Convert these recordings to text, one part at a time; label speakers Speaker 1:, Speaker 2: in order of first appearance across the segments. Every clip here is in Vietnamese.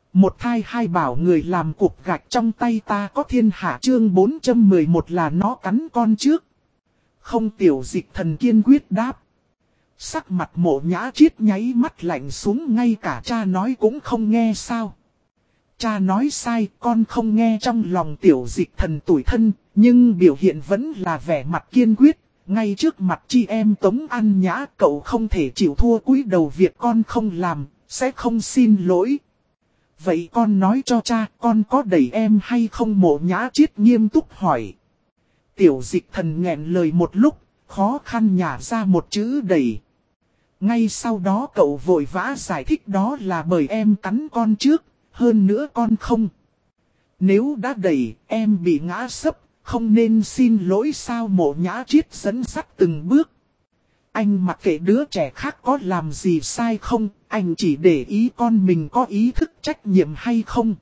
Speaker 1: Một thai hai bảo người làm cục gạch trong tay ta có thiên hạ chương 411 là nó cắn con trước. Không, Tiểu Dịch Thần kiên quyết đáp. Sắc mặt Mộ Nhã Chiết nháy mắt lạnh xuống, ngay cả cha nói cũng không nghe sao. Cha nói sai, con không nghe. Trong lòng Tiểu Dịch Thần tủi thân, nhưng biểu hiện vẫn là vẻ mặt kiên quyết. Ngay trước mặt chị em Tống An Nhã, cậu không thể chịu thua, cúi đầu việc con không làm, sẽ không xin lỗi. Vậy con nói cho cha, con có đẩy em hay không? Mộ Nhã Chiết nghiêm túc hỏi. Tiểu Dịch Thần nghẹn lời một lúc, khó khăn nhả ra một chữ đẩy. Ngay sau đó cậu vội vã giải thích đó là bởi em cắn con trước, hơn nữa con không. Nếu đã đẩy, em bị ngã sấp, không nên xin lỗi sao? Mộ Nhã Chiết dẫn dắt từng bước. Anh mặc kệ đứa trẻ khác có làm gì sai không, anh chỉ để ý con mình có ý thức trách nhiệm hay không.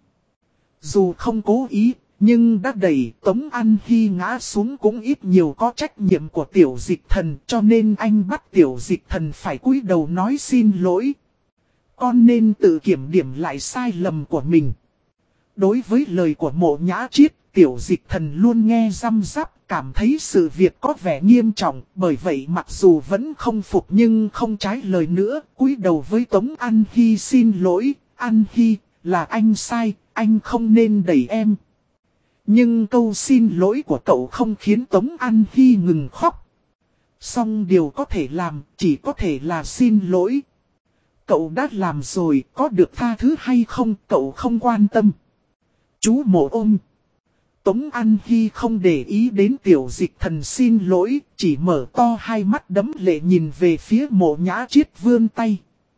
Speaker 1: Dù không cố ý, nhưng đã đẩy Tống An Hy ngã xuống cũng ít nhiều có trách nhiệm của Tiểu Dịch Thần, cho nên anh bắt Tiểu Dịch Thần phải cúi đầu nói xin lỗi. Con nên tự kiểm điểm lại sai lầm của mình. Đối với lời của Mộ Nhã Chiết, Tiểu Dịch Thần luôn nghe răm rắp, cảm thấy sự việc có vẻ nghiêm trọng, bởi vậy mặc dù vẫn không phục nhưng không trái lời nữa, cúi đầu với Tống An Hy xin lỗi. An Hy, là anh sai, anh không nên đẩy em. Nhưng câu xin lỗi của cậu không khiến Tống An Hy ngừng khóc. Song điều có thể làm, chỉ có thể là xin lỗi. Cậu đã làm rồi, có được tha thứ hay không, cậu không quan tâm. Chú Mộ ôm. Tống An Hy không để ý đến Tiểu Dịch Thần xin lỗi, chỉ mở to hai mắt đẫm lệ nhìn về phía Mộ Nhã Chiết vươn tay.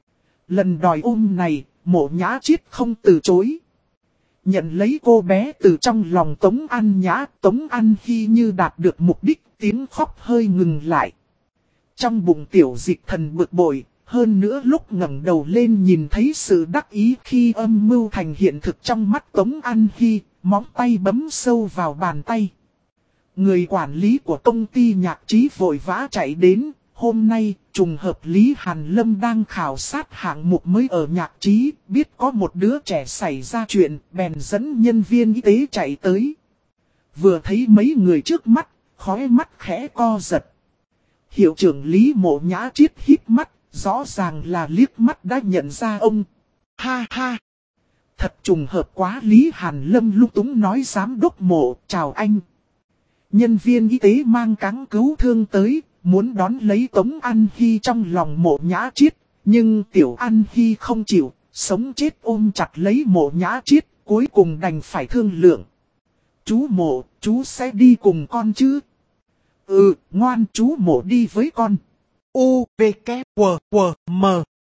Speaker 1: Lần đòi ôm này, Mộ Nhã Chiết không từ chối. Nhận lấy cô bé từ trong lòng Tống An Nhã, Tống An Hy như đạt được mục đích, tiếng khóc hơi ngừng lại. Trong bụng Tiểu Dịch Thần bực bội, hơn nữa lúc ngẩng đầu lên nhìn thấy sự đắc ý khi âm mưu thành hiện thực trong mắt Tống An Hy, móng tay bấm sâu vào bàn tay. Người quản lý của công ty nhạc trí vội vã chạy đến. Hôm nay, trùng hợp Lý Hàn Lâm đang khảo sát hạng mục mới ở nhạc trí, biết có một đứa trẻ xảy ra chuyện, bèn dẫn nhân viên y tế chạy tới. Vừa thấy mấy người trước mắt, khóe mắt khẽ co giật. Hiệu trưởng Lý Mộ Nhã Chiết híp mắt, rõ ràng là liếc mắt đã nhận ra ông. Ha ha! Thật trùng hợp quá. Lý Hàn Lâm lung túng nói, giám đốc Mộ, chào anh. Nhân viên y tế mang cáng cứu thương tới, muốn đón lấy Tống An Hy trong lòng Mộ Nhã Chiết, nhưng Tiểu An Hy không chịu, sống chết ôm chặt lấy Mộ Nhã Chiết, cuối cùng đành phải thương lượng. Chú Mộ, chú sẽ đi cùng con chứ? Ừ, ngoan, chú Mộ đi với con. U, V, K, W, W, M.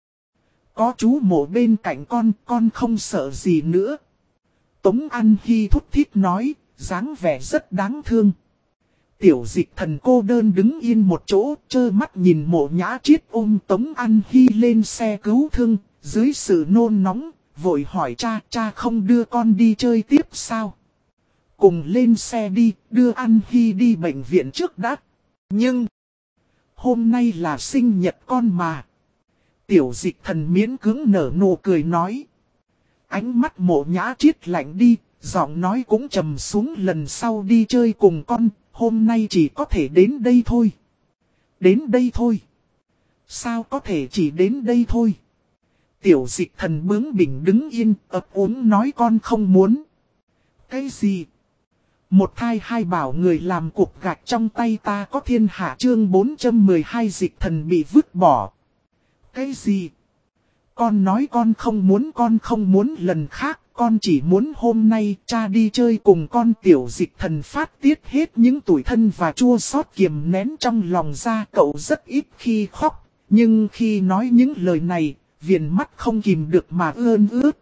Speaker 1: Có chú Mộ bên cạnh con không sợ gì nữa. Tống An Hy thút thít nói, dáng vẻ rất đáng thương. Tiểu Dịch Thần cô đơn đứng yên một chỗ, trơ mắt nhìn Mộ Nhã Chiết ôm Tống An Hy lên xe cứu thương, dưới sự nôn nóng, vội hỏi cha không đưa con đi chơi tiếp sao? Cùng lên xe đi, đưa An Hy đi bệnh viện trước đã. Nhưng, hôm nay là sinh nhật con mà. Tiểu Dịch Thần miễn cưỡng nở nụ cười nói. Ánh mắt Mộ Nhã Chiết lạnh đi, giọng nói cũng trầm xuống, lần sau đi chơi cùng con. Hôm nay chỉ có thể đến đây thôi. Đến đây thôi. Sao có thể chỉ đến đây thôi? Tiểu Dịch Thần bướng bỉnh đứng yên, ấp úng nói con không muốn. Cái gì? Một thai hai bảo người làm cục gạch trong tay ta có thiên hạ chương 412 Dịch Thần bị vứt bỏ. Cái gì? Con nói con không muốn lần khác. Con chỉ muốn hôm nay cha đi chơi cùng con. Tiểu Dịch Thần phát tiết hết những tủi thân và chua xót kiềm nén trong lòng ra. Cậu rất ít khi khóc, nhưng khi nói những lời này, viền mắt không kìm được mà ươn ướt.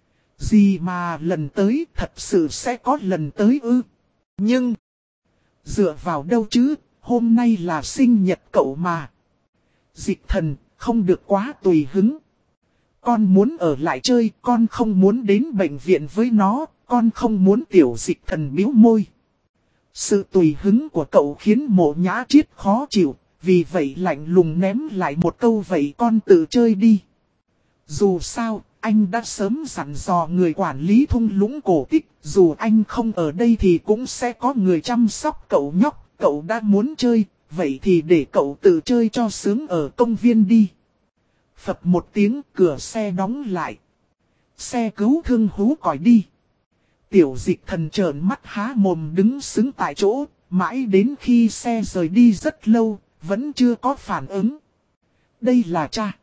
Speaker 1: Gì mà lần tới, thật sự sẽ có lần tới ư? Nhưng, dựa vào đâu chứ, hôm nay là sinh nhật cậu mà. Dịch Thần, không được quá tùy hứng. Con muốn ở lại chơi, con không muốn đến bệnh viện với nó, con không muốn. Tiểu Dịch Thần bĩu môi. Sự tùy hứng của cậu khiến Mộ Nhã Chiết khó chịu, vì vậy lạnh lùng ném lại một câu vậy con tự chơi đi. Dù sao, anh đã sớm dặn dò người quản lý thung lũng cổ tích, dù anh không ở đây thì cũng sẽ có người chăm sóc cậu nhóc, cậu đã muốn chơi, vậy thì để cậu tự chơi cho sướng ở công viên đi. Phập một tiếng, cửa xe đóng lại. Xe cứu thương hú còi đi. Tiểu Dịch Thần trợn mắt há mồm đứng sững tại chỗ, mãi đến khi xe rời đi rất lâu, vẫn chưa có phản ứng. Đây là cha.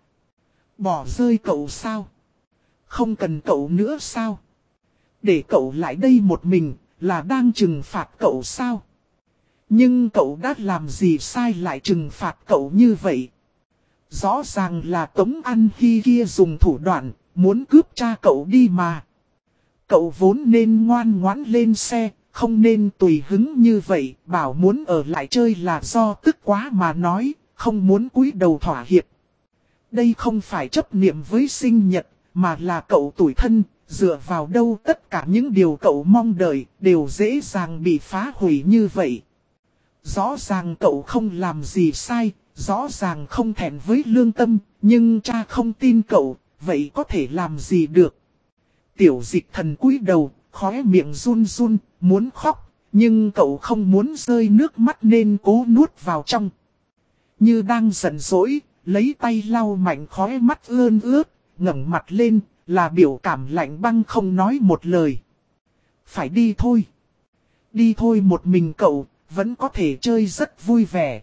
Speaker 1: Bỏ rơi cậu sao? Không cần cậu nữa sao? Để cậu lại đây một mình, là đang trừng phạt cậu sao? Nhưng cậu đã làm gì sai lại trừng phạt cậu như vậy? Rõ ràng là Tống An Hy kia dùng thủ đoạn, muốn cướp cha cậu đi mà. Cậu vốn nên ngoan ngoãn lên xe, không nên tùy hứng như vậy, bảo muốn ở lại chơi là do tức quá mà nói, không muốn cúi đầu thỏa hiệp. Đây không phải chấp niệm với sinh nhật, mà là cậu tủi thân, dựa vào đâu tất cả những điều cậu mong đợi đều dễ dàng bị phá hủy như vậy. Rõ ràng cậu không làm gì sai, rõ ràng không thẹn với lương tâm, nhưng cha không tin cậu, vậy có thể làm gì được. Tiểu Dịch Thần cúi đầu, khóe miệng run run, muốn khóc, nhưng cậu không muốn rơi nước mắt nên cố nuốt vào trong. Như đang giận dỗi, lấy tay lau mạnh khóe mắt ươn ướt, ngẩng mặt lên, là biểu cảm lạnh băng không nói một lời. Phải đi thôi. Đi thôi, một mình cậu, vẫn có thể chơi rất vui vẻ.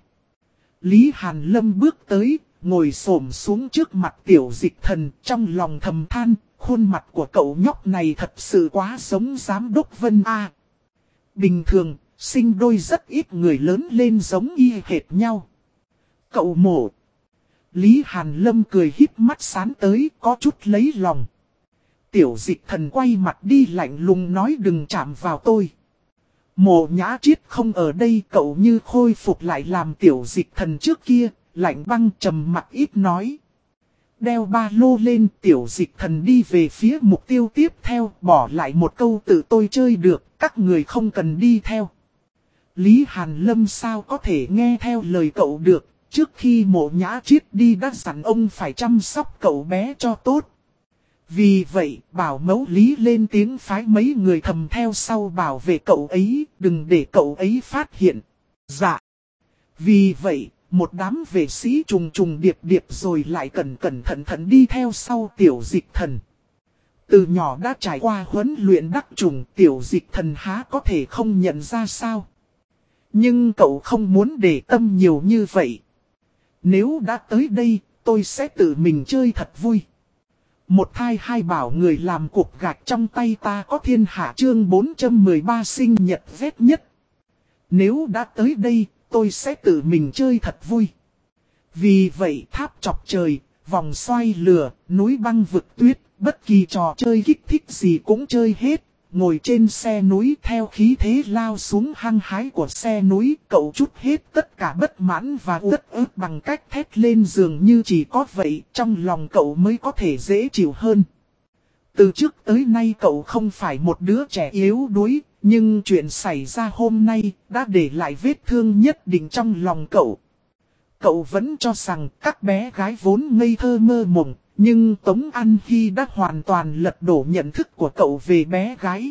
Speaker 1: Lý Hàn Lâm bước tới, ngồi xổm xuống trước mặt Tiểu Dịch Thần, trong lòng thầm than, khuôn mặt của cậu nhóc này thật sự quá giống giám đốc Vân A. Bình thường, sinh đôi rất ít người lớn lên giống y hệt nhau. Cậu Mộ. Lý Hàn Lâm cười híp mắt sán tới, có chút lấy lòng. Tiểu Dịch Thần quay mặt đi lạnh lùng nói đừng chạm vào tôi. Mộ Nhã Triết không ở đây, cậu như khôi phục lại làm Tiểu Dịch Thần trước kia, lạnh băng trầm mặc ít nói. Đeo ba lô lên, Tiểu Dịch Thần đi về phía mục tiêu tiếp theo, bỏ lại một câu tự tôi chơi được, các người không cần đi theo. Lý Hàn Lâm sao có thể nghe theo lời cậu được, trước khi Mộ Nhã Triết đi đã dặn ông phải chăm sóc cậu bé cho tốt. Vì vậy, bảo mẫu Lý lên tiếng phái mấy người thầm theo sau bảo vệ cậu ấy, đừng để cậu ấy phát hiện. Dạ. Vì vậy, một đám vệ sĩ trùng trùng điệp điệp rồi lại cẩn cẩn thận thận đi theo sau Tiểu Dịch Thần. Từ nhỏ đã trải qua huấn luyện đắc trùng, Tiểu Dịch Thần há có thể không nhận ra sao. Nhưng cậu không muốn để tâm nhiều như vậy. Nếu đã tới đây, tôi sẽ tự mình chơi thật vui. Một thai hai bảo người làm cục gạch trong tay ta có thiên hạ chương 413 sinh nhật vét nhất. Nếu đã tới đây, tôi sẽ tự mình chơi thật vui. Vì vậy tháp chọc trời, vòng xoay lửa, núi băng vực tuyết, bất kỳ trò chơi kích thích gì cũng chơi hết. Ngồi trên xe núi theo khí thế lao xuống hăng hái của xe núi, cậu trút hết tất cả bất mãn và uất ức bằng cách thét lên dường như chỉ có vậy, trong lòng cậu mới có thể dễ chịu hơn. Từ trước tới nay cậu không phải một đứa trẻ yếu đuối, nhưng chuyện xảy ra hôm nay đã để lại vết thương nhất định trong lòng cậu. Cậu vẫn cho rằng các bé gái vốn ngây thơ mơ mộng. Nhưng Tống An Hy đã hoàn toàn lật đổ nhận thức của cậu về bé gái.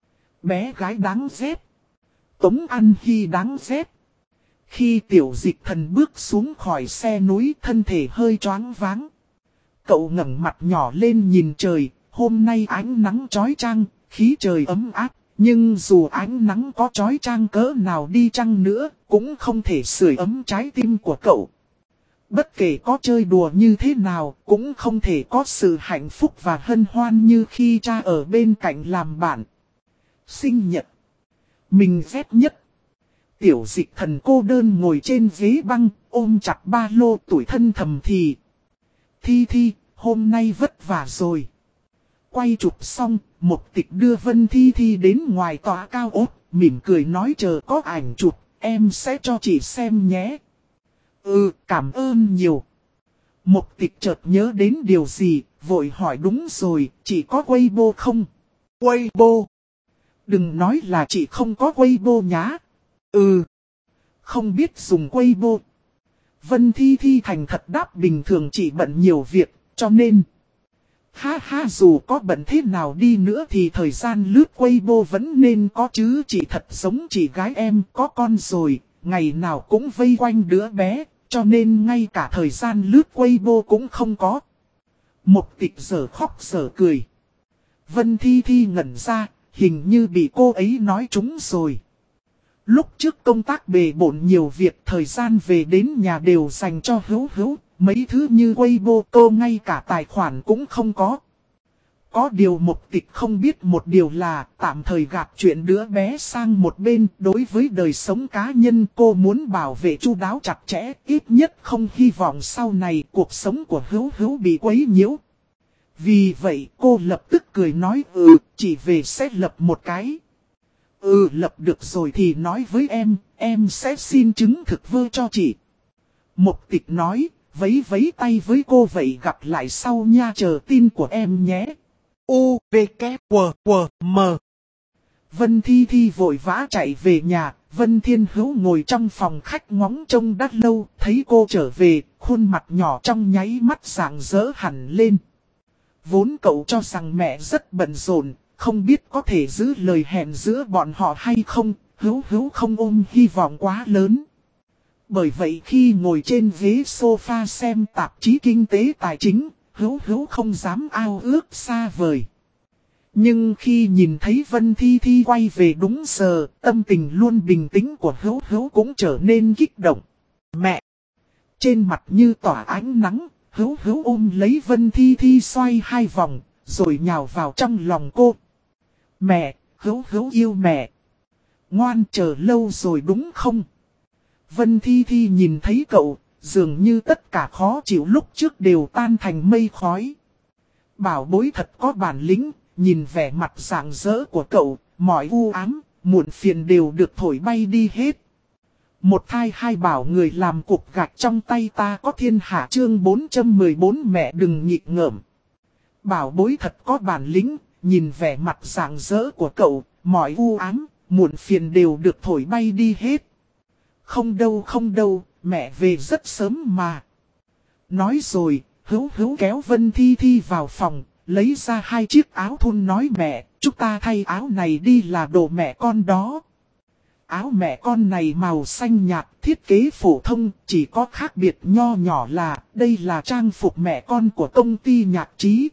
Speaker 1: Bé gái đáng ghét. Tống An Hy đáng ghét. Khi Tiểu Dịch Thần bước xuống khỏi xe núi thân thể hơi choáng váng. Cậu ngẩng mặt nhỏ lên nhìn trời, hôm nay ánh nắng chói chang, khí trời ấm áp. Nhưng dù ánh nắng có chói chang cỡ nào đi chăng nữa, cũng không thể sưởi ấm trái tim của cậu. Bất kể có chơi đùa như thế nào, cũng không thể có sự hạnh phúc và hân hoan như khi cha ở bên cạnh làm bạn. Sinh nhật. Mình ghét nhất. Tiểu Dịch Thần cô đơn ngồi trên ghế băng, ôm chặt ba lô tủi thân thầm thì. Thi, hôm nay vất vả rồi. Quay chụp xong, Mộc Tịch đưa Vân Thi đến ngoài tòa cao ốt, mỉm cười nói chờ có ảnh chụp, em sẽ cho chị xem nhé. Cảm ơn nhiều. Mộc Tịch chợt nhớ đến điều gì, vội hỏi đúng rồi, chị có Weibo không? Weibo? Đừng nói là chị không có Weibo nhá. Không biết dùng Weibo. Vân Thi thành thật đáp bình thường chị bận nhiều việc, cho nên. Ha ha, dù có bận thế nào đi nữa thì thời gian lướt Weibo vẫn nên có chứ, chị thật giống chị gái em có con rồi, ngày nào cũng vây quanh đứa bé, cho nên ngay cả thời gian lướt Weibo cũng không có. Mộc Tịch giờ khóc giờ cười. Vân Thi Thi ngẩn ra, hình như bị cô ấy nói trúng rồi. Lúc trước công tác bề bộn nhiều việc, thời gian về đến nhà đều dành cho Hữu Hữu, mấy thứ như Weibo cô ngay cả tài khoản cũng không có. Có điều Mộc Tịch không biết một điều là tạm thời gạt chuyện đứa bé sang một bên, đối với đời sống cá nhân cô muốn bảo vệ chu đáo chặt chẽ, ít nhất không hy vọng sau này cuộc sống của Hữu Hữu bị quấy nhiễu. Vì vậy cô lập tức cười nói chị về sẽ lập một cái. Lập được rồi thì nói với em sẽ xin chứng thực vơ cho chị. Mộc Tịch nói, vấy vấy tay với cô vậy gặp lại sau nha, chờ tin của em nhé. U, V, K, W, W, M. Vân Thi Thi vội vã chạy về nhà, Vân Thiên Hữu ngồi trong phòng khách ngóng trông đã lâu, thấy cô trở về, khuôn mặt nhỏ trong nháy mắt rạng rỡ hẳn lên. Vốn cậu cho rằng mẹ rất bận rộn, không biết có thể giữ lời hẹn giữa bọn họ hay không, Hữu Hữu không ôm hy vọng quá lớn. Bởi vậy khi ngồi trên ghế sofa xem tạp chí kinh tế tài chính, Hữu Hữu không dám ao ước xa vời. Nhưng khi nhìn thấy Vân Thi Thi quay về đúng giờ, tâm tình luôn bình tĩnh của Hữu Hữu cũng trở nên kích động. Mẹ! Trên mặt như tỏa ánh nắng, Hữu Hữu ôm lấy Vân Thi Thi xoay hai vòng, rồi nhào vào trong lòng cô. Mẹ, Hữu Hữu yêu mẹ. Ngoan, chờ lâu rồi đúng không? Vân Thi Thi nhìn thấy cậu, dường như tất cả khó chịu lúc trước đều tan thành mây khói. Bảo bối thật có bản lĩnh, nhìn vẻ mặt rạng rỡ của cậu, mọi u ám, muộn phiền đều được thổi bay đi hết. Một thai hai bảo người làm cục gạch trong tay ta có thiên hạ, chương 414 mẹ đừng nhịp ngợm. Bảo bối thật có bản lĩnh, nhìn vẻ mặt rạng rỡ của cậu, mọi u ám, muộn phiền đều được thổi bay đi hết. Không đâu, mẹ về rất sớm mà. Nói rồi, Hữu Hữu kéo Vân Thi Thi vào phòng, lấy ra hai chiếc áo thun nói mẹ, chúng ta thay áo này đi là đồ mẹ con đó. Áo mẹ con này màu xanh nhạt, thiết kế phổ thông, chỉ có khác biệt nho nhỏ là đây là trang phục mẹ con của công ty nhạc trí.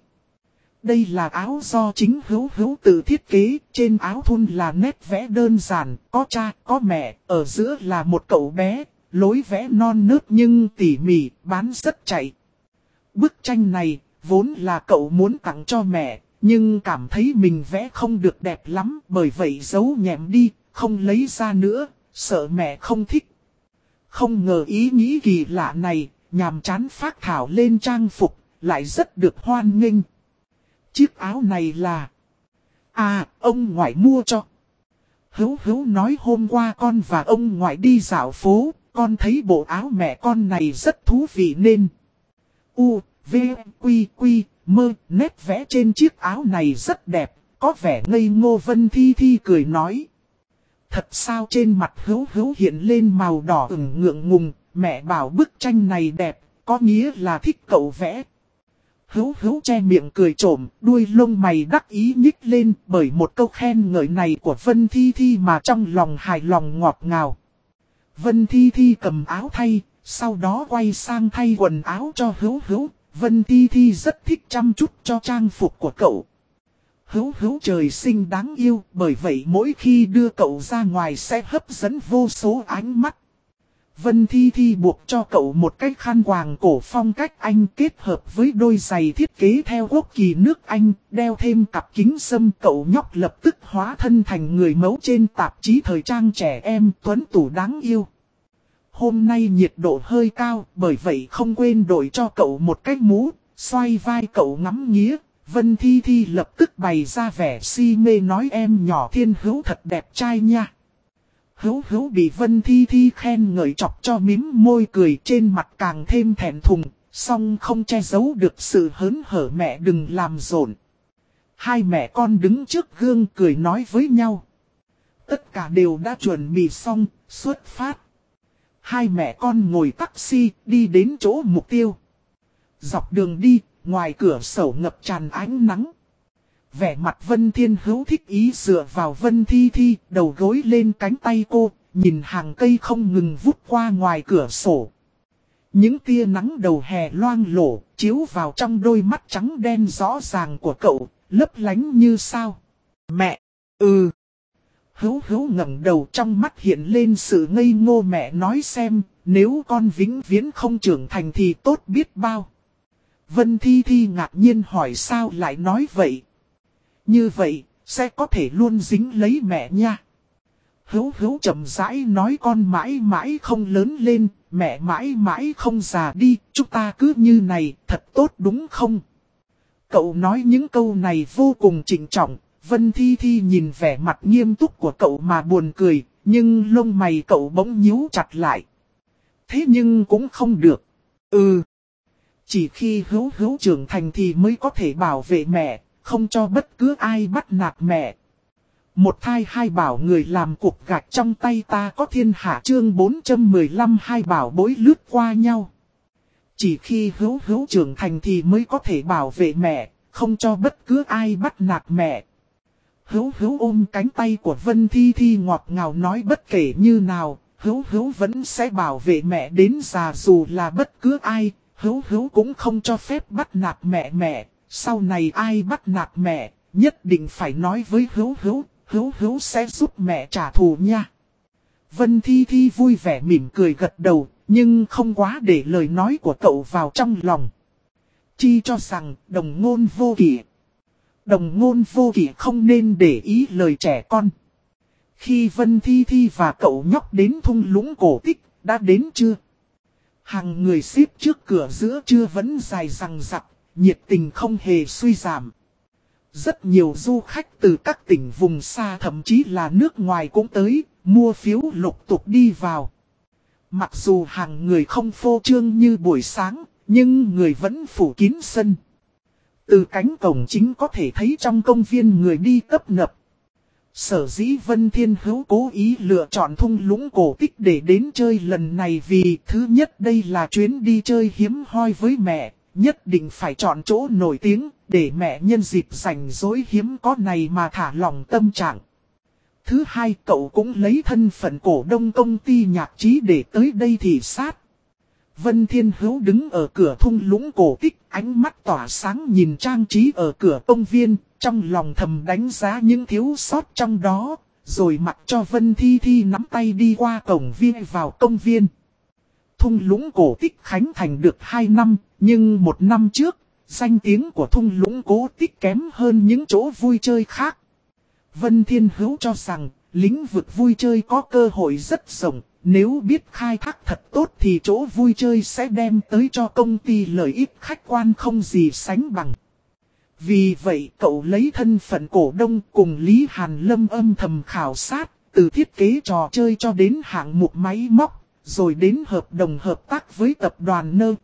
Speaker 1: Đây là áo do chính Hữu Hữu tự thiết kế, trên áo thun là nét vẽ đơn giản, có cha, có mẹ, ở giữa là một cậu bé, lối vẽ non nớt nhưng tỉ mỉ, bán rất chạy. Bức tranh này, vốn là cậu muốn tặng cho mẹ, nhưng cảm thấy mình vẽ không được đẹp lắm, bởi vậy giấu nhẹm đi, không lấy ra nữa, sợ mẹ không thích. Không ngờ ý nghĩ kỳ lạ này, nhàm chán phác thảo lên trang phục, lại rất được hoan nghênh. Chiếc áo này là... ông ngoại mua cho. Hữu Hữu nói hôm qua con và ông ngoại đi dạo phố, con thấy bộ áo mẹ con này rất thú vị nên... V, Quy, Mơ, nét vẽ trên chiếc áo này rất đẹp, có vẻ ngây ngô. Vân Thi Thi cười nói. Thật sao? Trên mặt Hữu Hữu hiện lên màu đỏ ửng ngượng ngùng, mẹ bảo bức tranh này đẹp, có nghĩa là thích cậu vẽ. Hữu Hữu che miệng cười trộm, đuôi lông mày đắc ý nhích lên bởi một câu khen ngợi này của Vân Thi Thi mà trong lòng hài lòng ngọt ngào. Vân Thi Thi cầm áo thay, sau đó quay sang thay quần áo cho Hữu Hữu. Vân Thi Thi rất thích chăm chút cho trang phục của cậu. Hữu Hữu trời sinh đáng yêu, bởi vậy mỗi khi đưa cậu ra ngoài sẽ hấp dẫn vô số ánh mắt. Vân Thi Thi buộc cho cậu một cái khăn quàng cổ phong cách Anh kết hợp với đôi giày thiết kế theo quốc kỳ nước Anh, đeo thêm cặp kính râm. Cậu nhóc lập tức hóa thân thành người mẫu trên tạp chí thời trang trẻ em tuấn tú đáng yêu. Hôm nay nhiệt độ hơi cao, bởi vậy không quên đổi cho cậu một cái mũ, xoay vai cậu ngắm nghía. Vân Thi Thi lập tức bày ra vẻ si mê nói em nhỏ Thiên Hữu thật đẹp trai nha. Hữu Hữu bị Vân Thi Thi khen ngợi chọc cho mím môi cười, trên mặt càng thêm thẹn thùng, song không che giấu được sự hớn hở. Mẹ đừng làm rộn. Hai mẹ con đứng trước gương cười nói với nhau. Tất cả đều đã chuẩn bị xong, xuất phát. Hai mẹ con ngồi taxi đi đến chỗ mục tiêu. Dọc đường đi, ngoài cửa sổ ngập tràn ánh nắng. Vẻ mặt Vân Thiên Hữu thích ý dựa vào Vân Thi Thi, đầu gối lên cánh tay cô, nhìn hàng cây không ngừng vút qua ngoài cửa sổ. Những tia nắng đầu hè loang lổ, chiếu vào trong đôi mắt trắng đen rõ ràng của cậu, lấp lánh như sao. Mẹ! Hữu Hữu ngẩng đầu, trong mắt hiện lên sự ngây ngô. Mẹ nói xem, nếu con vĩnh viễn không trưởng thành thì tốt biết bao. Vân Thi Thi ngạc nhiên hỏi sao lại nói vậy. Như vậy, sẽ có thể luôn dính lấy mẹ nha. Hữu Hữu chậm rãi nói con mãi mãi không lớn lên, mẹ mãi mãi không già đi, chúng ta cứ như này, thật tốt đúng không? Cậu nói những câu này vô cùng trịnh trọng, Vân Thi Thi nhìn vẻ mặt nghiêm túc của cậu mà buồn cười, nhưng lông mày cậu bỗng nhíu chặt lại. Thế nhưng cũng không được. Chỉ khi Hữu Hữu trưởng thành thì mới có thể bảo vệ mẹ, không cho bất cứ ai bắt nạt mẹ. Một thai hai bảo người làm cục gạch trong tay ta có thiên hạ chương 415 hai bảo bối lướt qua nhau. Chỉ khi Hữu Hữu trưởng thành thì mới có thể bảo vệ mẹ, không cho bất cứ ai bắt nạt mẹ. Hữu Hữu ôm cánh tay của Vân Thi Thi ngọt ngào nói bất kể như nào, Hữu Hữu vẫn sẽ bảo vệ mẹ đến già dù là bất cứ ai, Hữu Hữu cũng không cho phép bắt nạt mẹ. Sau này ai bắt nạt mẹ, nhất định phải nói với Hữu Hữu, Hữu Hữu sẽ giúp mẹ trả thù nha. Vân Thi Thi vui vẻ mỉm cười gật đầu, nhưng không quá để lời nói của cậu vào trong lòng. Chi cho rằng đồng ngôn vô kỷ. Đồng ngôn vô kỷ không nên để ý lời trẻ con. Khi Vân Thi Thi và cậu nhóc đến thung lũng cổ tích, đã đến chưa? Hàng người xếp trước cửa giữa trưa vẫn dài dằng dặc, nhiệt tình không hề suy giảm. Rất nhiều du khách từ các tỉnh vùng xa thậm chí là nước ngoài cũng tới, mua phiếu lục tục đi vào. Mặc dù hàng người không phô trương như buổi sáng, nhưng người vẫn phủ kín sân. Từ cánh cổng chính có thể thấy trong công viên người đi tấp nập. Sở dĩ Vân Thiên Hữu cố ý lựa chọn thung lũng cổ tích để đến chơi lần này vì thứ nhất đây là chuyến đi chơi hiếm hoi với mẹ, nhất định phải chọn chỗ nổi tiếng để mẹ nhân dịp rảnh rỗi hiếm có này mà thả lỏng tâm trạng. Thứ hai cậu cũng lấy thân phận cổ đông công ty nhạc trí để tới đây thị sát. Vân Thiên Hữu đứng ở cửa thung lũng cổ tích, ánh mắt tỏa sáng nhìn trang trí ở cửa công viên, trong lòng thầm đánh giá những thiếu sót trong đó, rồi mặc cho Vân Thi Thi nắm tay đi qua cổng viên vào công viên. Thung lũng cổ tích khánh thành được 2 năm, nhưng 1 năm trước, danh tiếng của thung lũng cổ tích kém hơn những chỗ vui chơi khác. Vân Thiên Hữu cho rằng, lĩnh vực vui chơi có cơ hội rất rộng, nếu biết khai thác thật tốt thì chỗ vui chơi sẽ đem tới cho công ty lợi ích khách quan không gì sánh bằng. Vì vậy cậu lấy thân phận cổ đông cùng Lý Hàn Lâm âm thầm khảo sát, từ thiết kế trò chơi cho đến hạng mục máy móc, rồi đến hợp đồng hợp tác với tập đoàn Nơ.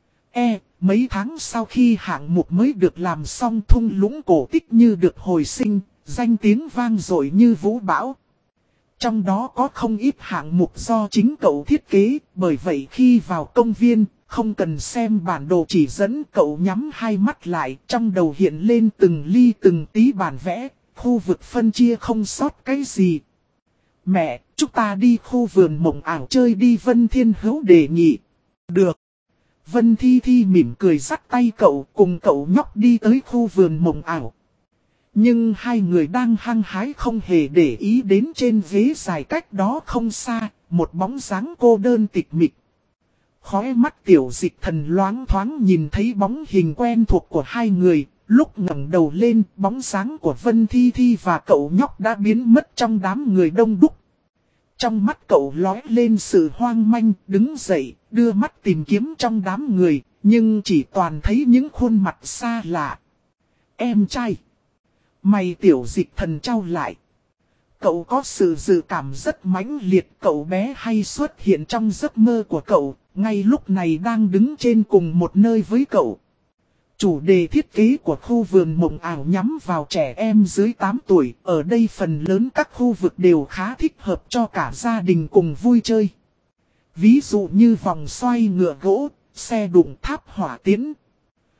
Speaker 1: Mấy tháng sau khi hạng mục mới được làm xong thung lũng cổ tích như được hồi sinh, danh tiếng vang dội như vũ bão. Trong đó có không ít hạng mục do chính cậu thiết kế, bởi vậy khi vào công viên, không cần xem bản đồ chỉ dẫn cậu nhắm hai mắt lại, trong đầu hiện lên từng ly từng tí bản vẽ, khu vực phân chia không sót cái gì. Mẹ, chúng ta đi khu vườn mộng ảo chơi đi Vân Thiên Hữu đề nghị. Được. Vân Thi Thi mỉm cười dắt tay cậu cùng cậu nhóc đi tới khu vườn mộng ảo. Nhưng hai người đang hăng hái không hề để ý đến trên ghế dài cách đó không xa, một bóng dáng cô đơn tịch mịch. Khóe mắt Tiểu Dịch Thần loáng thoáng nhìn thấy bóng hình quen thuộc của hai người, lúc ngẩng đầu lên bóng dáng của Vân Thi Thi và cậu nhóc đã biến mất trong đám người đông đúc. Trong mắt cậu lóe lên sự hoang manh, đứng dậy, đưa mắt tìm kiếm trong đám người, nhưng chỉ toàn thấy những khuôn mặt xa lạ. Em trai! Mày Tiểu Dịch Thần trao lại. Cậu có sự dự cảm rất mãnh liệt, cậu bé hay xuất hiện trong giấc mơ của cậu, ngay lúc này đang đứng trên cùng một nơi với cậu. Chủ đề thiết kế của khu vườn mộng ảo nhắm vào trẻ em dưới 8 tuổi, ở đây phần lớn các khu vực đều khá thích hợp cho cả gia đình cùng vui chơi. Ví dụ như vòng xoay ngựa gỗ, xe đụng tháp hỏa tiến.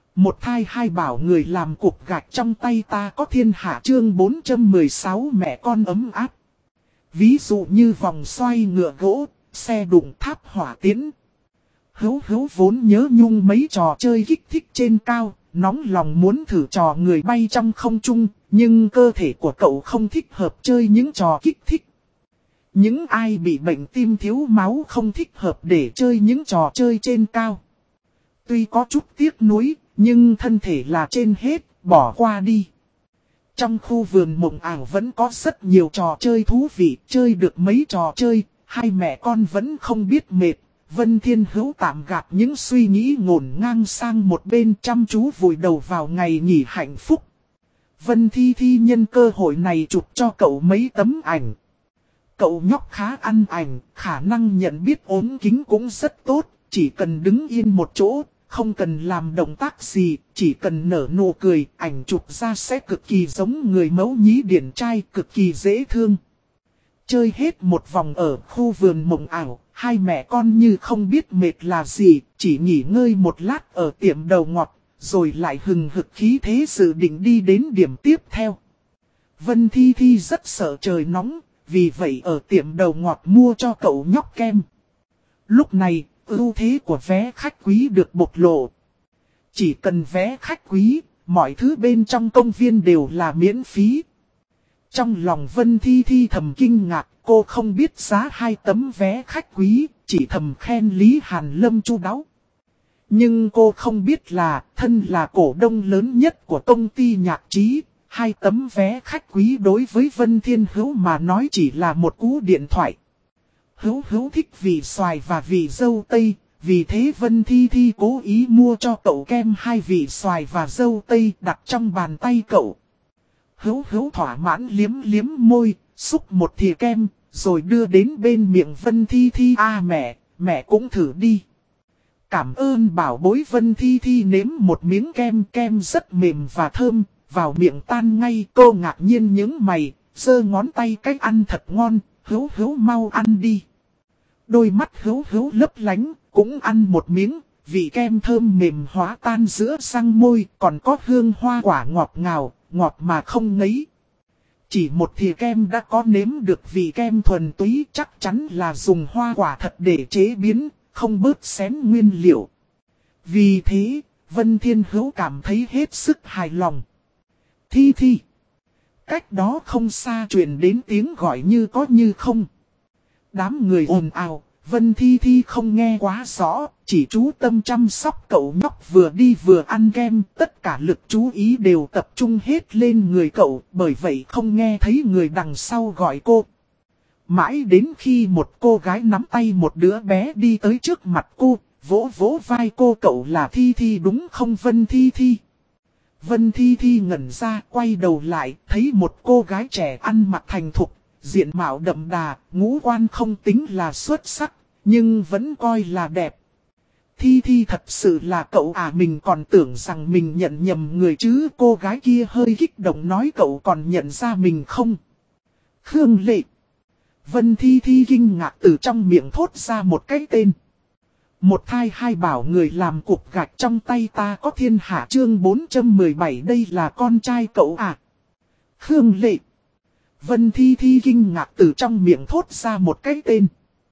Speaker 1: Một thai hai bảo người làm cục gạch trong tay ta có thiên hạ chương 416 mẹ con ấm áp. Ví dụ như vòng xoay ngựa gỗ, xe đụng tháp hỏa tiễn. Hữu vốn nhớ nhung mấy trò chơi kích thích trên cao, nóng lòng muốn thử trò người bay trong không trung, nhưng cơ thể của cậu không thích hợp chơi những trò kích thích. Những ai bị bệnh tim thiếu máu không thích hợp để chơi những trò chơi trên cao. Tuy có chút tiếc nuối, nhưng thân thể là trên hết, bỏ qua đi. Trong khu vườn mộng ảo vẫn có rất nhiều trò chơi thú vị, chơi được mấy trò chơi, hai mẹ con vẫn không biết mệt. Vân Thiên Hữu tạm gạt những suy nghĩ ngổn ngang sang một bên, chăm chú vùi đầu vào ngày nghỉ hạnh phúc. Vân Thi Thi nhân cơ hội này chụp cho cậu mấy tấm ảnh. Cậu nhóc khá ăn ảnh, khả năng nhận biết ốm kính cũng rất tốt, chỉ cần đứng yên một chỗ, không cần làm động tác gì, chỉ cần nở nụ cười, ảnh chụp ra sẽ cực kỳ giống người mẫu nhí điển trai, cực kỳ dễ thương. Chơi hết một vòng ở khu vườn mộng ảo, hai mẹ con như không biết mệt là gì, chỉ nghỉ ngơi một lát ở tiệm đầu ngọt, rồi lại hừng hực khí thế dự định đi đến điểm tiếp theo. Vân Thi Thi rất sợ trời nóng, vì vậy ở tiệm đầu ngọt mua cho cậu nhóc kem. Lúc này, ưu thế của vé khách quý được bộc lộ. Chỉ cần vé khách quý, mọi thứ bên trong công viên đều là miễn phí. Trong lòng Vân Thi Thi thầm kinh ngạc, cô không biết giá hai tấm vé khách quý, chỉ thầm khen Lý Hàn Lâm chu đáo. Nhưng cô không biết là, thân là cổ đông lớn nhất của công ty nhạc trí, hai tấm vé khách quý đối với Vân Thiên Hữu mà nói chỉ là một cú điện thoại. Hữu thích vị xoài và vị dâu tây, vì thế Vân Thi Thi cố ý mua cho cậu kem hai vị xoài và dâu tây đặt trong bàn tay cậu. Hữu thỏa mãn liếm môi, xúc một thìa kem, rồi đưa đến bên miệng Vân Thi Thi. Mẹ cũng thử đi. Cảm ơn bảo bối. Vân Thi Thi nếm một miếng kem rất mềm và thơm, vào miệng tan ngay. Cô ngạc nhiên nhướng mày, giơ ngón tay cách ăn thật ngon, Hữu mau ăn đi. Đôi mắt Hữu lấp lánh, cũng ăn một miếng, vị kem thơm mềm hóa tan giữa răng môi, còn có hương hoa quả ngọt ngào, ngọt mà không ngấy. Chỉ một thìa kem đã có nếm được vị kem thuần túy, chắc chắn là dùng hoa quả thật để chế biến, không bớt xén nguyên liệu. Vì thế, Vân Thiên Hữu cảm thấy hết sức hài lòng. Thi Thi. Cách đó không xa truyền đến tiếng gọi như có như không. Đám người ồn ào, Vân Thi Thi không nghe quá rõ, chỉ chú tâm chăm sóc cậu nhóc vừa đi vừa ăn kem. Tất cả lực chú ý đều tập trung hết lên người cậu, bởi vậy không nghe thấy người đằng sau gọi cô. Mãi đến khi một cô gái nắm tay một đứa bé đi tới trước mặt cô, vỗ vai cô. Cậu là Thi Thi đúng không Vân Thi Thi? Vân Thi Thi ngẩn ra, quay đầu lại, thấy một cô gái trẻ ăn mặc thành thục, diện mạo đậm đà, ngũ quan không tính là xuất sắc, nhưng vẫn coi là đẹp. Thi Thi thật sự là cậu à? Mình còn tưởng rằng mình nhận nhầm người chứ. Cô gái kia hơi kích động nói cậu còn nhận ra mình không? Khương Lệ. Vân Thi Thi kinh ngạc từ trong miệng thốt ra một cái tên. Một thai hai bảo người làm cục gạch trong tay ta có thiên hạ chương 417 đây là con trai cậu à? Khương Lệ. Vân Thi Thi kinh ngạc từ trong miệng thốt ra một cái tên.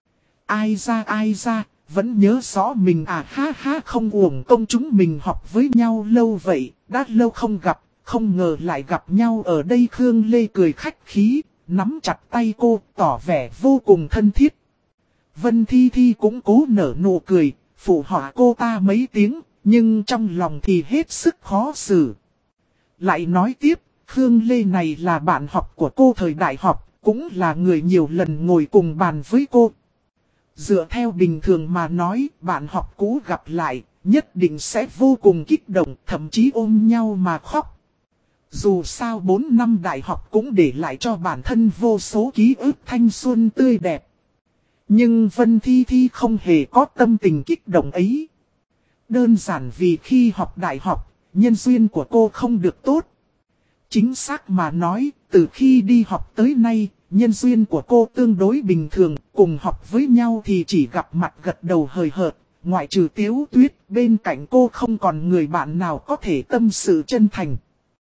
Speaker 1: Ai ra, vẫn nhớ rõ mình à? Ha không uổng công chúng mình học với nhau lâu vậy, đã lâu không gặp, không ngờ lại gặp nhau ở đây. Khương Lê cười khách khí, nắm chặt tay cô, tỏ vẻ vô cùng thân thiết. Vân Thi Thi cũng cố nở nụ cười, phụ họa cô ta mấy tiếng, nhưng trong lòng thì hết sức khó xử. Lại nói tiếp, Khương Lê này là bạn học của cô thời đại học, cũng là người nhiều lần ngồi cùng bàn với cô. Dựa theo bình thường mà nói, bạn học cũ gặp lại, nhất định sẽ vô cùng kích động, thậm chí ôm nhau mà khóc. Dù sao 4 năm đại học cũng để lại cho bản thân vô số ký ức thanh xuân tươi đẹp. Nhưng Vân Thi Thi không hề có tâm tình kích động ấy. Đơn giản vì khi học đại học, nhân duyên của cô không được tốt. Chính xác mà nói, từ khi đi học tới nay, nhân duyên của cô tương đối bình thường, cùng học với nhau thì chỉ gặp mặt gật đầu hời hợt, ngoại trừ Tiếu Tuyết, bên cạnh cô không còn người bạn nào có thể tâm sự chân thành.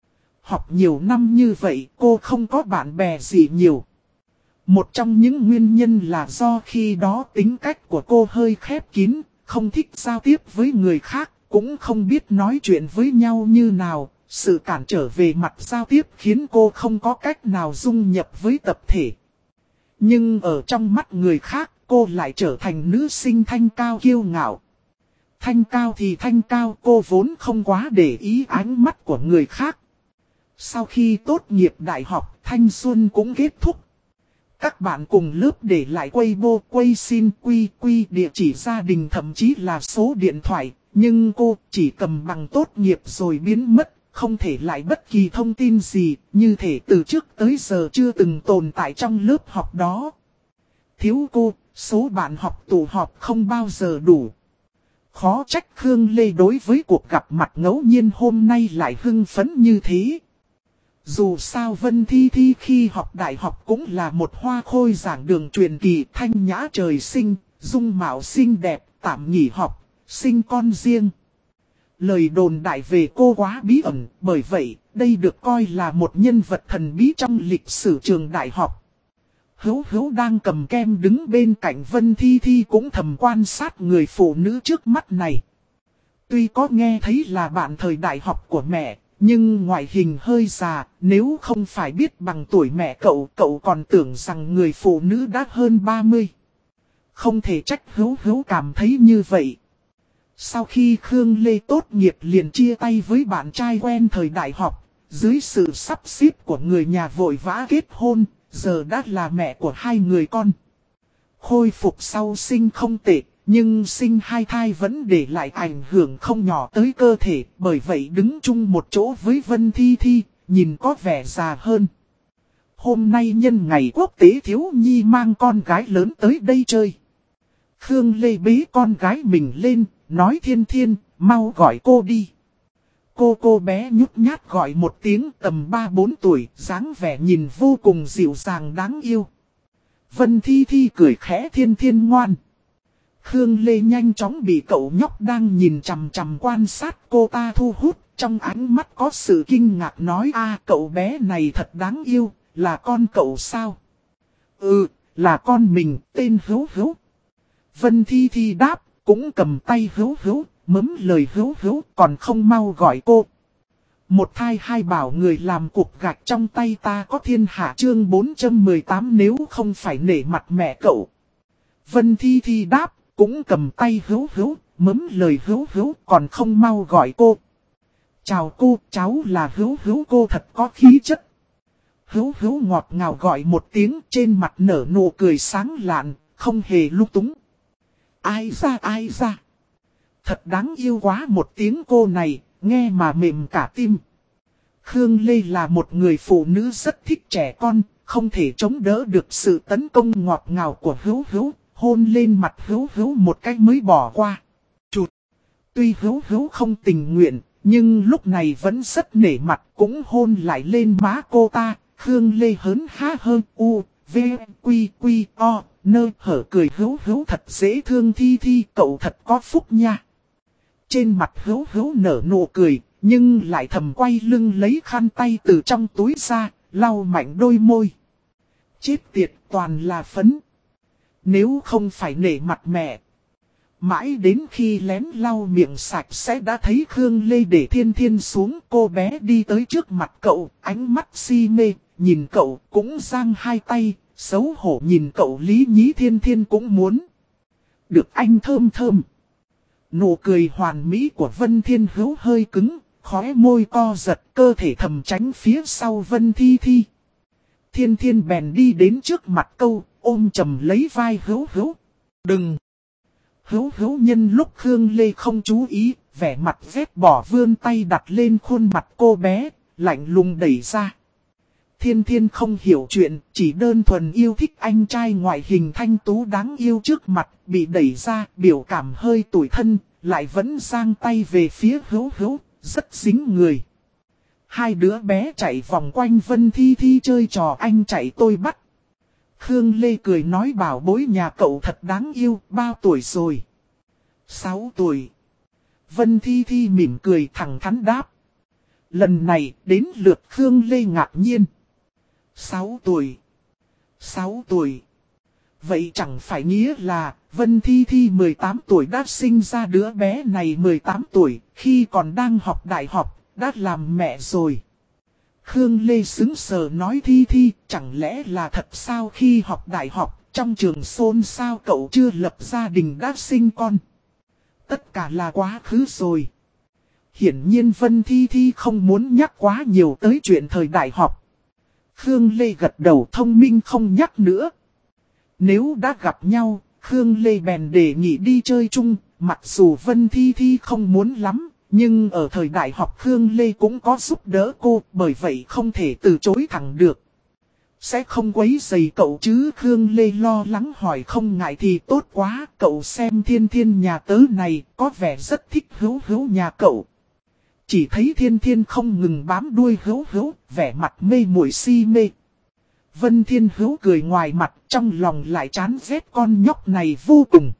Speaker 1: Học nhiều năm như vậy, cô không có bạn bè gì nhiều. Một trong những nguyên nhân là do khi đó tính cách của cô hơi khép kín, không thích giao tiếp với người khác, cũng không biết nói chuyện với nhau như nào. Sự cản trở về mặt giao tiếp khiến cô không có cách nào dung nhập với tập thể. Nhưng ở trong mắt người khác, cô lại trở thành nữ sinh thanh cao kiêu ngạo. Thanh cao thì thanh cao, cô vốn không quá để ý ánh mắt của người khác. Sau khi tốt nghiệp đại học, thanh xuân cũng kết thúc. Các bạn cùng lớp để lại Weibo, quay xin quy địa chỉ gia đình thậm chí là số điện thoại. Nhưng cô chỉ cầm bằng tốt nghiệp rồi biến mất, không thể lại bất kỳ thông tin gì, như thể từ trước tới giờ chưa từng tồn tại trong lớp học đó. Thiếu cô, số bạn học tụ họp không bao giờ đủ. Khó trách Khương Lê đối với cuộc gặp mặt ngẫu nhiên hôm nay lại hưng phấn như thế. Dù sao Vân Thi Thi khi học đại học cũng là một hoa khôi giảng đường truyền kỳ, thanh nhã trời sinh, dung mạo xinh đẹp, tạm nghỉ học, sinh con riêng. Lời đồn đại về cô quá bí ẩn, bởi vậy đây được coi là một nhân vật thần bí trong lịch sử trường đại học. Hữu Hữu đang cầm kem đứng bên cạnh Vân Thi Thi cũng thầm quan sát người phụ nữ trước mắt này. Tuy có nghe thấy là bạn thời đại học của mẹ, nhưng ngoại hình hơi già, nếu không phải biết bằng tuổi mẹ cậu, cậu còn tưởng rằng người phụ nữ đã hơn 30. Không thể trách Hữu Hữu cảm thấy như vậy. Sau khi Khương Lê tốt nghiệp liền chia tay với bạn trai quen thời đại học, dưới sự sắp xếp của người nhà vội vã kết hôn, giờ đã là mẹ của 2 người con. Khôi phục sau sinh không tệ, nhưng sinh 2 thai vẫn để lại ảnh hưởng không nhỏ tới cơ thể, bởi vậy đứng chung một chỗ với Vân Thi Thi, nhìn có vẻ già hơn. Hôm nay nhân ngày quốc tế thiếu nhi mang con gái lớn tới đây chơi. Khương Lê bế con gái mình lên, nói Thiên Thiên, mau gọi cô đi. Cô bé nhút nhát gọi một tiếng, tầm 3-4 tuổi, dáng vẻ nhìn vô cùng dịu dàng đáng yêu. Vân Thi Thi cười khẽ Thiên Thiên ngoan. Khương Lê nhanh chóng bị cậu nhóc đang nhìn chằm chằm quan sát cô ta thu hút, trong ánh mắt có sự kinh ngạc nói cậu bé này thật đáng yêu, là con cậu sao? Ừ, là con mình, tên Hữu Hữu. Vân Thi Thi đáp, cũng cầm tay Hữu Hữu, mấm lời Hữu Hữu, còn không mau gọi cô. Một thai 2 bảo người làm cục gạch trong tay ta có thiên hạ chương 418 nếu không phải nể mặt mẹ cậu. Vân Thi Thi đáp, cũng cầm tay Hữu Hữu, mấm lời Hữu Hữu, còn không mau gọi cô. Chào cô, cháu là Hữu Hữu, cô thật có khí chất. Hữu Hữu ngọt ngào gọi một tiếng, trên mặt nở nụ cười sáng lạn, không hề lung túng. Ai ra. Thật đáng yêu quá, một tiếng cô này, nghe mà mềm cả tim. Khương Lê là một người phụ nữ rất thích trẻ con, không thể chống đỡ được sự tấn công ngọt ngào của Hữu Hữu, hôn lên mặt Hữu Hữu một cách mới bỏ qua. Chụt! Tuy Hữu Hữu không tình nguyện, nhưng lúc này vẫn rất nể mặt, cũng hôn lại lên má cô ta. Khương Lê hớn há hơn v quy o nơ hở cười Hữu Hữu thật dễ thương Thi Thi, cậu thật có phúc nha. Trên mặt Hữu Hữu nở nụ cười, nhưng lại thầm quay lưng lấy khăn tay từ trong túi ra, lau mạnh đôi môi. Chết tiệt, toàn là phấn. Nếu không phải nể mặt mẹ. Mãi đến khi lén lau miệng sạch sẽ đã thấy Khương Lê để Thiên Thiên xuống, cô bé đi tới trước mặt cậu, ánh mắt si mê, nhìn cậu cũng giang 2 tay, xấu hổ nhìn cậu lý nhí. Thiên Thiên cũng muốn được anh thơm thơm. Nụ cười hoàn mỹ của Vân Thiên Hữu hơi cứng, khóe môi co giật, cơ thể thầm tránh phía sau Vân Thi Thi. Thiên Thiên bèn đi đến trước mặt câu, ôm chầm lấy vai Hữu Hữu. Đừng! Hữu Hữu nhân lúc Khương Lê không chú ý, vẻ mặt ghét bỏ vươn tay đặt lên khuôn mặt cô bé, lạnh lùng đẩy ra. Thiên Thiên không hiểu chuyện, chỉ đơn thuần yêu thích anh trai ngoại hình thanh tú đáng yêu trước mặt, bị đẩy ra, biểu cảm hơi tủi thân, lại vẫn giang tay về phía Hữu Hữu, rất dính người. 2 đứa bé chạy vòng quanh Vân Thi Thi chơi trò anh chạy tôi bắt. Khương Lê cười nói bảo bối nhà cậu thật đáng yêu, bao tuổi rồi? 6 tuổi. Vân Thi Thi mỉm cười thẳng thắn đáp. Lần này đến lượt Khương Lê ngạc nhiên. 6 tuổi. 6 tuổi. Vậy chẳng phải nghĩa là Vân Thi Thi 18 tuổi đã sinh ra đứa bé này 18 tuổi, khi còn đang học đại học, đã làm mẹ rồi. Khương Lê sững sờ nói Thi Thi, chẳng lẽ là thật sao khi học đại học, trong trường xôn sao cậu chưa lập gia đình đã sinh con. Tất cả là quá khứ rồi. Hiển nhiên Vân Thi Thi không muốn nhắc quá nhiều tới chuyện thời đại học. Khương Lê gật đầu thông minh không nhắc nữa. Nếu đã gặp nhau, Khương Lê bèn đề nghị đi chơi chung, mặc dù Vân Thi Thi không muốn lắm, nhưng ở thời đại học Khương Lê cũng có giúp đỡ cô, bởi vậy không thể từ chối thẳng được. Sẽ không quấy rầy cậu chứ? Khương Lê lo lắng hỏi. Không ngại thì tốt quá, cậu xem Thiên Thiên nhà tớ này, có vẻ rất thích Hữu Hữu nhà cậu. Chỉ thấy Thiên Thiên không ngừng bám đuôi Hữu Hữu, vẻ mặt mê muội si mê. Vân Thiên Hữu cười ngoài mặt, trong lòng lại chán ghét con nhóc này vô cùng.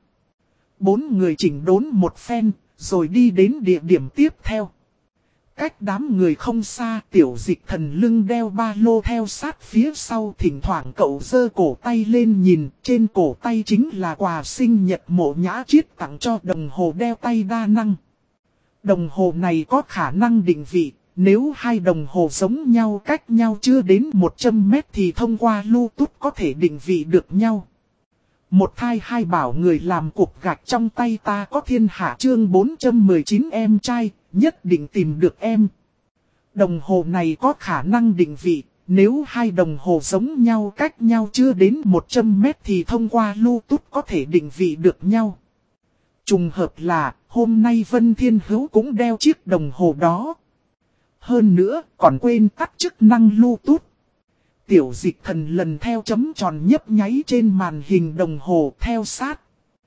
Speaker 1: 4 người chỉnh đốn một phen, rồi đi đến địa điểm tiếp theo. Cách đám người không xa, Tiểu Dịch Thần lưng đeo ba lô theo sát phía sau. Thỉnh thoảng cậu giơ cổ tay lên nhìn, trên cổ tay chính là quà sinh nhật Mộ Nhã Chiết tặng cho đồng hồ đeo tay đa năng. Đồng hồ này có khả năng định vị, nếu hai đồng hồ giống nhau cách nhau chưa đến 100 mét thì thông qua Bluetooth có thể định vị được nhau. Một thai hai bảo người làm cục gạch trong tay ta có thiên hạ chương 419 em trai, nhất định tìm được em. Đồng hồ này có khả năng định vị, nếu hai đồng hồ giống nhau cách nhau chưa đến 100 mét thì thông qua Bluetooth có thể định vị được nhau. Trùng hợp là, hôm nay Vân Thiên Hữu cũng đeo chiếc đồng hồ đó. Hơn nữa, còn quên tắt chức năng Bluetooth. Tiểu Dịch Thần lần theo chấm tròn nhấp nháy trên màn hình đồng hồ theo sát.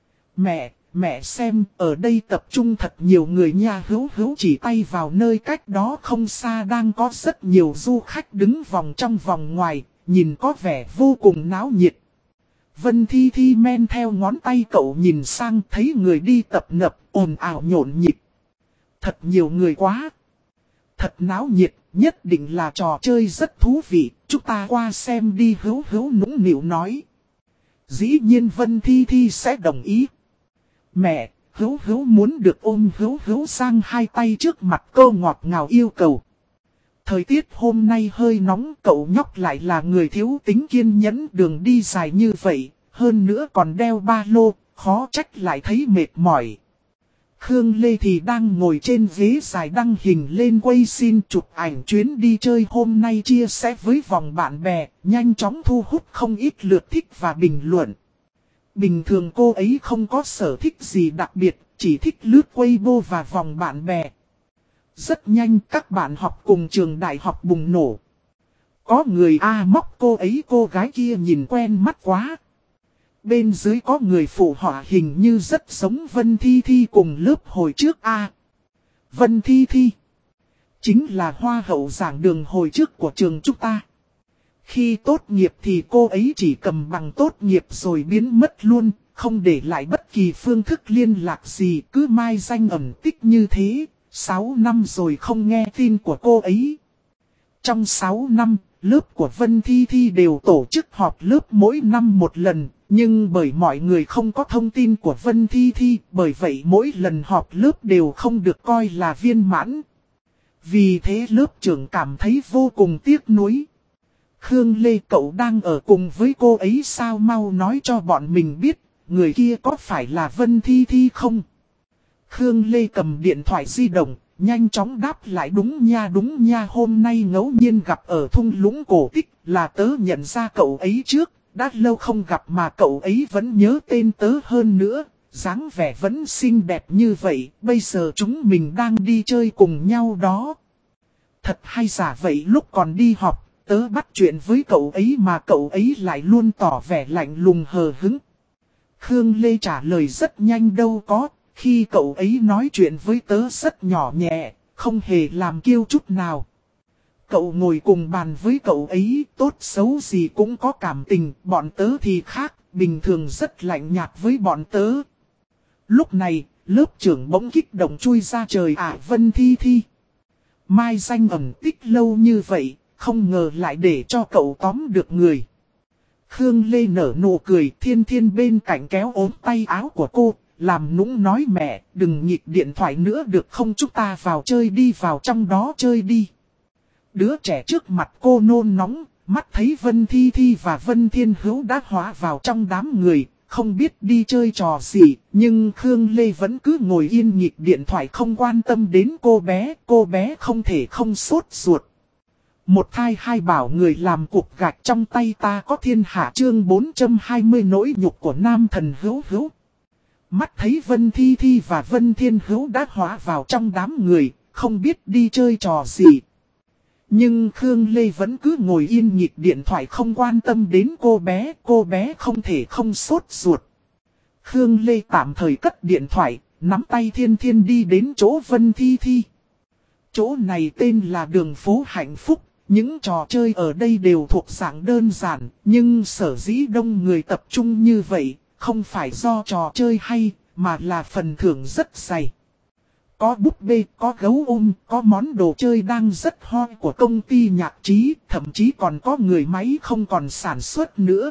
Speaker 1: Mẹ xem, ở đây tập trung thật nhiều người nha. Hữu Hữu chỉ tay vào nơi cách đó không xa đang có rất nhiều du khách đứng vòng trong vòng ngoài, nhìn có vẻ vô cùng náo nhiệt. Vân Thi Thi men theo ngón tay cậu nhìn sang thấy người đi tập nập, ồn ào nhộn nhịp. Thật nhiều người quá. Thật náo nhiệt, nhất định là trò chơi rất thú vị, chúng ta qua xem đi. Hữu Hữu nũng nịu nói. Dĩ nhiên Vân Thi Thi sẽ đồng ý. Mẹ, Hữu Hữu muốn được ôm Hữu Hữu sang hai tay trước mặt cô ngọt ngào yêu cầu. Thời tiết hôm nay hơi nóng, cậu nhóc lại là người thiếu tính kiên nhẫn, đường đi dài như vậy, hơn nữa còn đeo ba lô, khó trách lại thấy mệt mỏi. Khương Lê thì đang ngồi trên ghế dài đăng hình lên quay xin chụp ảnh chuyến đi chơi hôm nay chia sẻ với vòng bạn bè, nhanh chóng thu hút không ít lượt thích và bình luận. Bình thường cô ấy không có sở thích gì đặc biệt, chỉ thích lướt Weibo và vòng bạn bè. Rất nhanh các bạn học cùng trường đại học bùng nổ. Có người móc cô ấy, cô gái kia nhìn quen mắt quá. Bên dưới có người phụ họa hình như rất giống Vân Thi Thi cùng lớp hồi trước Vân Thi Thi chính là hoa hậu giảng đường hồi trước của trường chúng ta. Khi tốt nghiệp thì cô ấy chỉ cầm bằng tốt nghiệp rồi biến mất luôn, không để lại bất kỳ phương thức liên lạc gì, cứ mai danh ẩn tích như thế. 6 năm rồi không nghe tin của cô ấy. Trong 6 năm, lớp của Vân Thi Thi đều tổ chức họp lớp mỗi năm một lần, nhưng bởi mọi người không có thông tin của Vân Thi Thi, bởi vậy mỗi lần họp lớp đều không được coi là viên mãn. Vì thế lớp trưởng cảm thấy vô cùng tiếc nuối. Khương Lê, cậu đang ở cùng với cô ấy sao, mau nói cho bọn mình biết, người kia có phải là Vân Thi Thi không? Khương Lê cầm điện thoại di động, nhanh chóng đáp lại đúng nha, hôm nay ngẫu nhiên gặp ở thung lũng cổ tích, là tớ nhận ra cậu ấy trước, đã lâu không gặp mà cậu ấy vẫn nhớ tên tớ hơn nữa, dáng vẻ vẫn xinh đẹp như vậy, bây giờ chúng mình đang đi chơi cùng nhau đó. Thật hay giả vậy, lúc còn đi học, tớ bắt chuyện với cậu ấy mà cậu ấy lại luôn tỏ vẻ lạnh lùng hờ hững. Khương Lê trả lời rất nhanh, đâu có. Khi cậu ấy nói chuyện với tớ rất nhỏ nhẹ, không hề làm kiêu chút nào. Cậu ngồi cùng bàn với cậu ấy, tốt xấu gì cũng có cảm tình, bọn tớ thì khác, bình thường rất lạnh nhạt với bọn tớ. Lúc này, lớp trưởng bỗng kích động chui ra trời Vân Thi Thi. Mai danh ẩn tích lâu như vậy, không ngờ lại để cho cậu tóm được người. Khương Lê nở nụ cười, Thiên Thiên bên cạnh kéo ốm tay áo của cô, làm nũng nói mẹ, đừng nhịp điện thoại nữa được không, chúng ta vào chơi đi, vào trong đó chơi đi. Đứa trẻ trước mặt cô nôn nóng, mắt thấy Vân Thi Thi và Vân Thiên Hữu đã hóa vào trong đám người, không biết đi chơi trò gì, nhưng Khương Lê vẫn cứ ngồi yên nhịp điện thoại không quan tâm đến cô bé không thể không sốt ruột. Một thai hai bảo người làm cục gạch trong tay ta có thiên hạ, chương 420 nỗi nhục của nam thần Hữu Hữu. Mắt thấy Vân Thi Thi và Vân Thiên Hữu đã hóa vào trong đám người, không biết đi chơi trò gì. Nhưng Khương Lê vẫn cứ ngồi yên nhịp điện thoại không quan tâm đến cô bé không thể không sốt ruột. Khương Lê tạm thời cất điện thoại, nắm tay Thiên Thiên đi đến chỗ Vân Thi Thi. Chỗ này tên là đường phố hạnh phúc, những trò chơi ở đây đều thuộc dạng đơn giản, nhưng sở dĩ đông người tập trung như vậy, không phải do trò chơi hay, mà là phần thưởng rất dày. Có búp bê, có gấu ôm, có món đồ chơi đang rất hot của công ty nhạc trí, thậm chí còn có người máy không còn sản xuất nữa.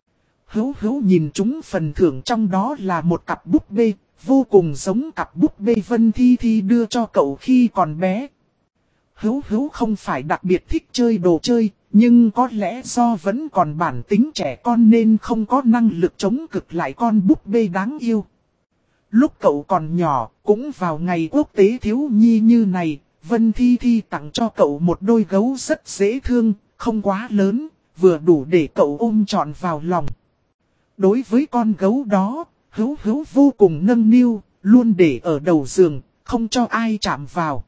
Speaker 1: Hữu nhìn chúng phần thưởng trong đó là một cặp búp bê, vô cùng giống cặp búp bê Vân Thi Thi đưa cho cậu khi còn bé. Hữu không phải đặc biệt thích chơi đồ chơi, nhưng có lẽ do vẫn còn bản tính trẻ con nên không có năng lực chống cực lại con búp bê đáng yêu. Lúc cậu còn nhỏ, cũng vào ngày quốc tế thiếu nhi như này, Vân Thi Thi tặng cho cậu một đôi gấu rất dễ thương, không quá lớn, vừa đủ để cậu ôm trọn vào lòng. Đối với con gấu đó, Hữu vô cùng nâng niu, luôn để ở đầu giường, không cho ai chạm vào.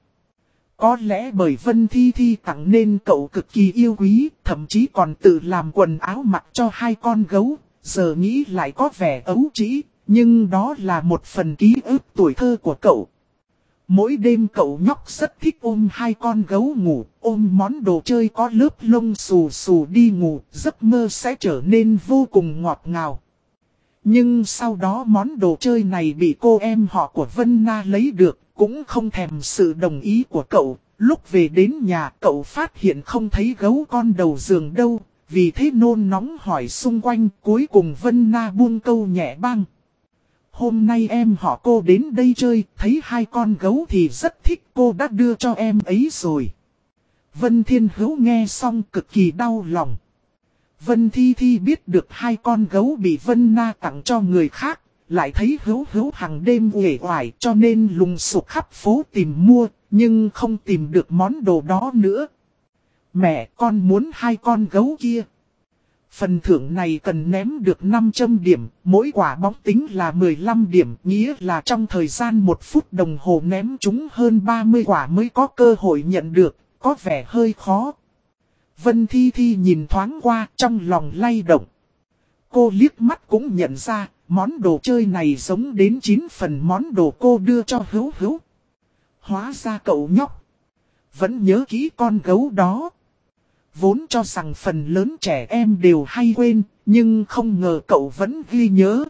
Speaker 1: Có lẽ bởi Vân Thi Thi tặng nên cậu cực kỳ yêu quý, thậm chí còn tự làm quần áo mặc cho hai con gấu, giờ nghĩ lại có vẻ ấu trĩ. Nhưng đó là một phần ký ức tuổi thơ của cậu. Mỗi đêm cậu nhóc rất thích ôm hai con gấu ngủ, ôm món đồ chơi có lớp lông xù xù đi ngủ, giấc mơ sẽ trở nên vô cùng ngọt ngào. Nhưng sau đó món đồ chơi này bị cô em họ của Vân Na lấy được, cũng không thèm sự đồng ý của cậu. Lúc về đến nhà cậu phát hiện không thấy gấu con đầu giường đâu, vì thế nôn nóng hỏi xung quanh, cuối cùng Vân Na buông câu nhẹ băng. Hôm nay em họ cô đến đây chơi, thấy hai con gấu thì rất thích, cô đã đưa cho em ấy rồi. Vân Thiên Hữu nghe xong cực kỳ đau lòng. Vân Thi Thi biết được hai con gấu bị Vân Na tặng cho người khác, lại thấy Hữu hàng đêm uể oải cho nên lùng sục khắp phố tìm mua, nhưng không tìm được món đồ đó nữa. Mẹ, con muốn hai con gấu kia. Phần thưởng này cần ném được 500 điểm, mỗi quả bóng tính là 15 điểm, nghĩa là trong thời gian 1 phút đồng hồ ném chúng hơn 30 quả mới có cơ hội nhận được, có vẻ hơi khó. Vân Thi Thi nhìn thoáng qua trong lòng lay động. Cô liếc mắt cũng nhận ra, món đồ chơi này giống đến 9 phần món đồ cô đưa cho Hữu. Hóa ra cậu nhóc vẫn nhớ kỹ con gấu đó. Vốn cho rằng phần lớn trẻ em đều hay quên, nhưng không ngờ cậu vẫn ghi nhớ.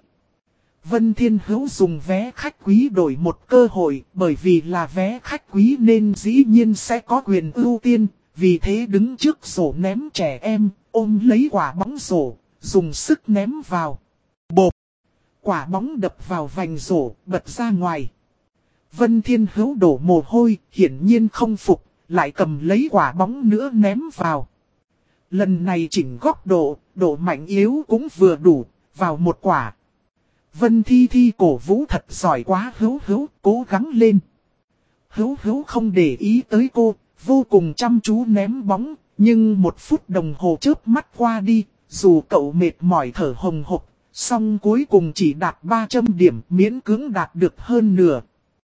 Speaker 1: Vân Thiên Hữu dùng vé khách quý đổi một cơ hội, bởi vì là vé khách quý nên dĩ nhiên sẽ có quyền ưu tiên, vì thế đứng trước rổ ném trẻ em, ôm lấy quả bóng rổ, dùng sức ném vào. Bộp! Quả bóng đập vào vành rổ, bật ra ngoài. Vân Thiên Hữu đổ mồ hôi, hiển nhiên không phục, lại cầm lấy quả bóng nữa ném vào. Lần này chỉnh góc độ, độ mạnh yếu cũng vừa đủ, vào một quả. Vân Thi Thi cổ vũ thật giỏi quá, Hữu, cố gắng lên. Hữu không để ý tới cô, vô cùng chăm chú ném bóng, nhưng 1 phút đồng hồ chớp mắt qua đi, dù cậu mệt mỏi thở hồng hộc, song cuối cùng chỉ đạt 300 điểm, miễn cưỡng đạt được hơn nửa,